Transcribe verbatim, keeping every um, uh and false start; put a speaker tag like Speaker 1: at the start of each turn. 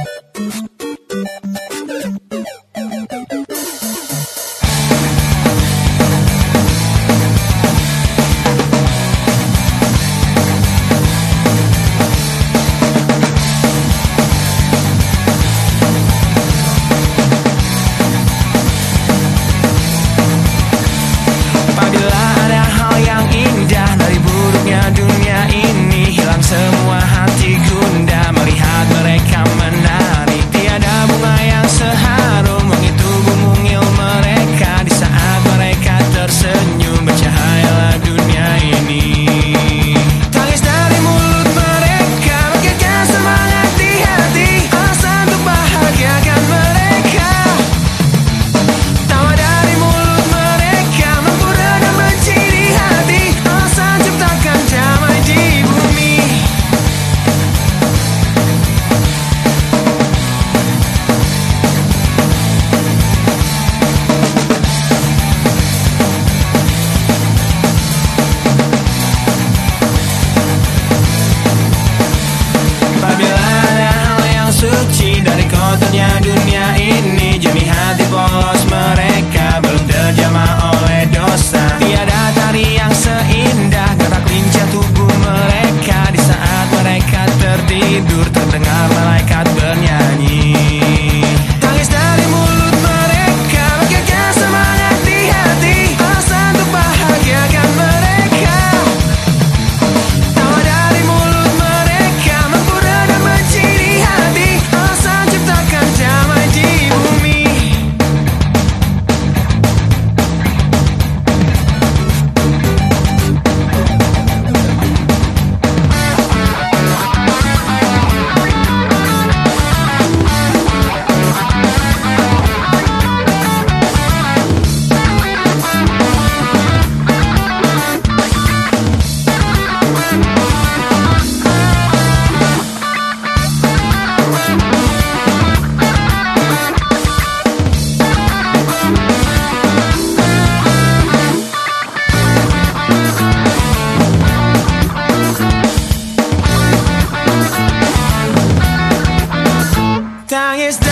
Speaker 1: Dunia ini jernih hati polos mereka belum terjamah oleh dosa. Tiada tari yang seindah gerak lincah tubuh mereka. Di saat mereka tertidur terdengar malaikat bernyanyi. Tangis dari mulut mereka bagaikan semangat di hati. Alasan untuk bahagiakan mereka. Tawa dari mulut mereka mampu redam benci di hati. Alasan ciptakan damai di bumi. Tangis